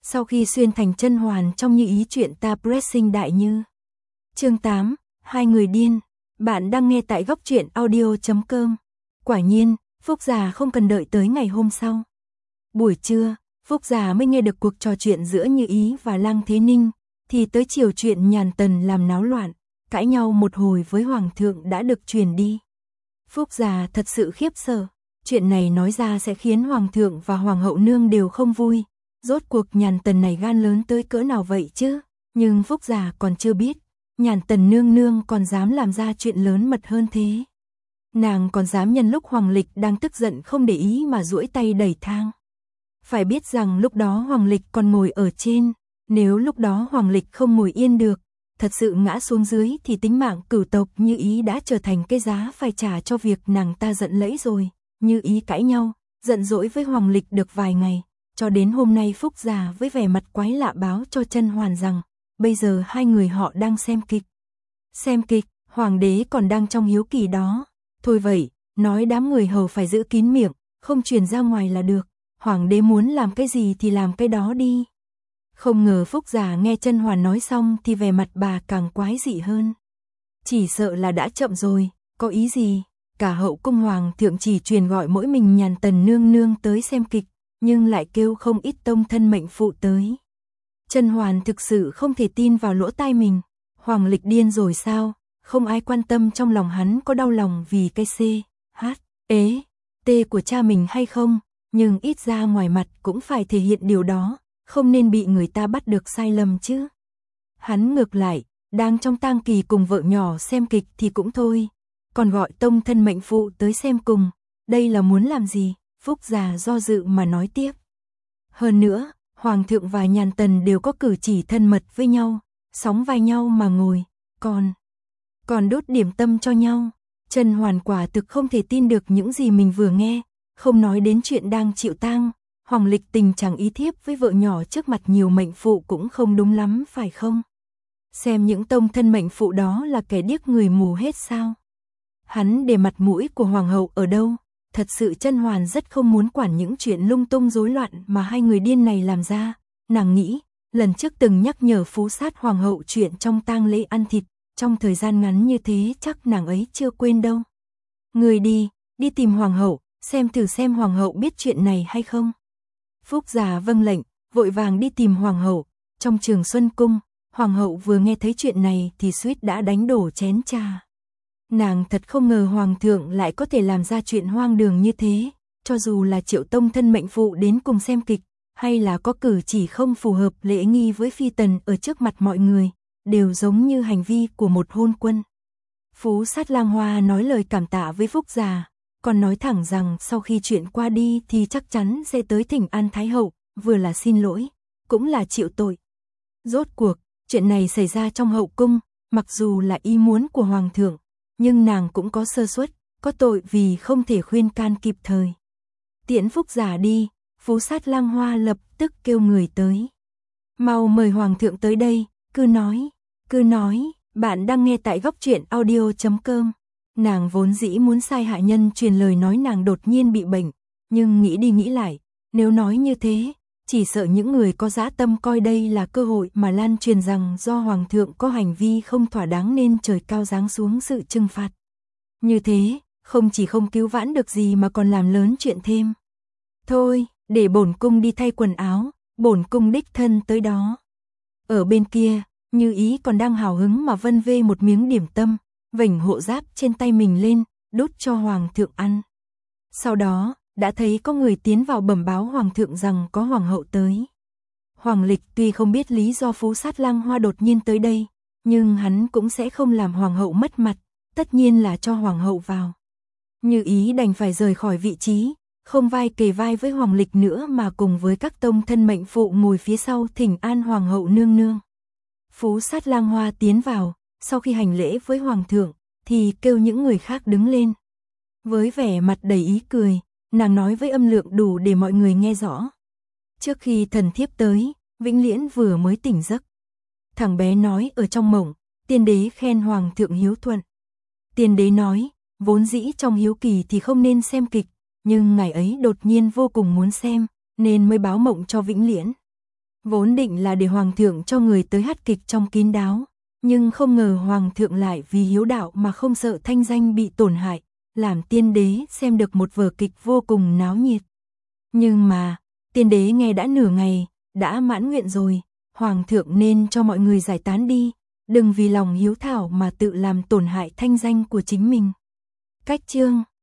Sau khi xuyên thành chân hoàn trong Như Ý chuyện ta pressing đại như. Chương 8, hai người điên. Bạn đang nghe tại góc truyện audio.com. Quả nhiên, Phúc Già không cần đợi tới ngày hôm sau. Buổi trưa, Phúc Già mới nghe được cuộc trò chuyện giữa Như Ý và Lăng Thế Ninh, thì tới chiều chuyện Nhàn Tần làm náo loạn, cãi nhau một hồi với Hoàng thượng đã được truyền đi. Phúc Già thật sự khiếp sợ, chuyện này nói ra sẽ khiến Hoàng thượng và Hoàng hậu nương đều không vui. Rốt cuộc Nhàn Tần này gan lớn tới cỡ nào vậy chứ? Nhưng Phúc Già còn chưa biết, Nhàn Tần nương nương còn dám làm ra chuyện lớn mật hơn thế. Nàng còn dám nhân lúc Hoàng Lịch đang tức giận không để ý mà duỗi tay đẩy thang. Phải biết rằng lúc đó Hoàng Lịch còn ngồi ở trên, nếu lúc đó Hoàng Lịch không ngồi yên được, thật sự ngã xuống dưới thì tính mạng cửu tộc Như Ý đã trở thành cái giá phải trả cho việc nàng ta giận lẫy rồi. Như Ý cãi nhau, giận dỗi với Hoàng Lịch được vài ngày, cho đến hôm nay Phúc Già với vẻ mặt quái lạ báo cho Chân Hoàn rằng, bây giờ hai người họ đang xem kịch. Xem kịch, Hoàng đế còn đang trong hiếu kỳ đó. Thôi vậy, nói đám người hầu phải giữ kín miệng, không truyền ra ngoài là được. Hoàng đế muốn làm cái gì thì làm cái đó đi. Không ngờ Phúc Già nghe Chân Hoàn nói xong thì vẻ mặt bà càng quái dị hơn. Chỉ sợ là đã chậm rồi, có ý gì? Cả hậu cung Hoàng thượng chỉ truyền gọi mỗi mình Nhàn Tần nương nương tới xem kịch, nhưng lại kêu không ít tông thân mệnh phụ tới. Chân Hoàn thực sự không thể tin vào lỗ tai mình. Hoàng Lịch điên rồi sao? Không ai quan tâm trong lòng hắn có đau lòng vì cái C, H, ế, T của cha mình hay không, nhưng ít ra ngoài mặt cũng phải thể hiện điều đó, không nên bị người ta bắt được sai lầm chứ. Hắn ngược lại, đang trong tang kỳ cùng vợ nhỏ xem kịch thì cũng thôi, còn gọi tông thân mệnh phụ tới xem cùng, đây là muốn làm gì? Phúc Già do dự mà nói tiếp. Hơn nữa, Hoàng thượng và Nhàn Tần đều có cử chỉ thân mật với nhau, sóng vai nhau mà ngồi, còn đốt điểm tâm cho nhau. Chân Hoàn quả thực không thể tin được những gì mình vừa nghe, không nói đến chuyện đang chịu tang, Hoàng Lịch tình chẳng ý thiếp với vợ nhỏ trước mặt nhiều mệnh phụ cũng không đúng lắm phải không? Xem những tông thân mệnh phụ đó là kẻ điếc người mù hết sao? Hắn để mặt mũi của Hoàng hậu ở đâu? Thật sự Chân Hoàn rất không muốn quản những chuyện lung tung rối loạn mà hai người điên này làm ra. Nàng nghĩ, lần trước từng nhắc nhở Phú Sát Hoàng hậu chuyện trong tang lễ ăn thịt, trong thời gian ngắn như thế chắc nàng ấy chưa quên đâu. Người đi tìm Hoàng hậu, xem thử xem Hoàng hậu biết chuyện này hay không. Phúc Già vâng lệnh, vội vàng đi tìm Hoàng hậu. Trong Trường Xuân Cung, Hoàng hậu vừa nghe thấy chuyện này thì suýt đã đánh đổ chén trà. Nàng thật không ngờ Hoàng thượng lại có thể làm ra chuyện hoang đường như thế, cho dù là triệu tông thân mệnh phụ đến cùng xem kịch, hay là có cử chỉ không phù hợp lễ nghi với phi tần ở trước mặt mọi người, đều giống như hành vi của một hôn quân. Phú Sát Lang Hoa nói lời cảm tạ với Phúc Già, còn nói thẳng rằng sau khi chuyện qua đi thì chắc chắn sẽ tới thỉnh an Thái hậu, vừa là xin lỗi, cũng là chịu tội. Rốt cuộc, chuyện này xảy ra trong hậu cung, mặc dù là ý muốn của Hoàng thượng, nhưng nàng cũng có sơ suất, có tội vì không thể khuyên can kịp thời. Tiễn Phúc Già đi, Phú Sát Lang Hoa lập tức kêu người tới. Mau mời Hoàng thượng tới đây, cứ nói, bạn đang nghe tại góc truyện audio.com. Nàng vốn dĩ muốn sai hạ nhân truyền lời nói nàng đột nhiên bị bệnh, nhưng nghĩ đi nghĩ lại, nếu nói như thế, chỉ sợ những người có dã tâm coi đây là cơ hội mà lan truyền rằng do Hoàng thượng có hành vi không thỏa đáng nên trời cao giáng xuống sự trừng phạt. Như thế, không chỉ không cứu vãn được gì mà còn làm lớn chuyện thêm. Thôi, để bổn cung đi thay quần áo, bổn cung đích thân tới đó. Ở bên kia, Như Ý còn đang hào hứng mà vân vê một miếng điểm tâm, vểnh hộ giáp trên tay mình lên, đút cho Hoàng thượng ăn. Sau đó, đã thấy có người tiến vào bẩm báo Hoàng thượng rằng có Hoàng hậu tới. Hoàng Lịch tuy không biết lý do Phú Sát Lang Hoa đột nhiên tới đây, nhưng hắn cũng sẽ không làm Hoàng hậu mất mặt, tất nhiên là cho Hoàng hậu vào. Như Ý đành phải rời khỏi vị trí, không vai kề vai với Hoàng Lịch nữa mà cùng với các tông thân mệnh phụ ngồi phía sau thỉnh an Hoàng hậu nương nương. Phú Sát Lang Hoa tiến vào, sau khi hành lễ với Hoàng thượng, thì kêu những người khác đứng lên. Với vẻ mặt đầy ý cười, nàng nói với âm lượng đủ để mọi người nghe rõ. Trước khi thần thiếp tới, Vĩnh Liễn vừa mới tỉnh giấc. Thằng bé nói ở trong mộng, tiên đế khen Hoàng thượng hiếu thuận. Tiên đế nói, vốn dĩ trong hiếu kỳ thì không nên xem kịch, nhưng ngày ấy đột nhiên vô cùng muốn xem, nên mới báo mộng cho Vĩnh Liễn. Vốn định là để hoàng thượng cho người tới hát kịch trong kín đáo, nhưng không ngờ hoàng thượng lại vì hiếu đạo mà không sợ thanh danh bị tổn hại, làm tiên đế xem được một vở kịch vô cùng náo nhiệt. Nhưng mà, tiên đế nghe đã nửa ngày, đã mãn nguyện rồi, hoàng thượng nên cho mọi người giải tán đi, đừng vì lòng hiếu thảo mà tự làm tổn hại thanh danh của chính mình. Cách chương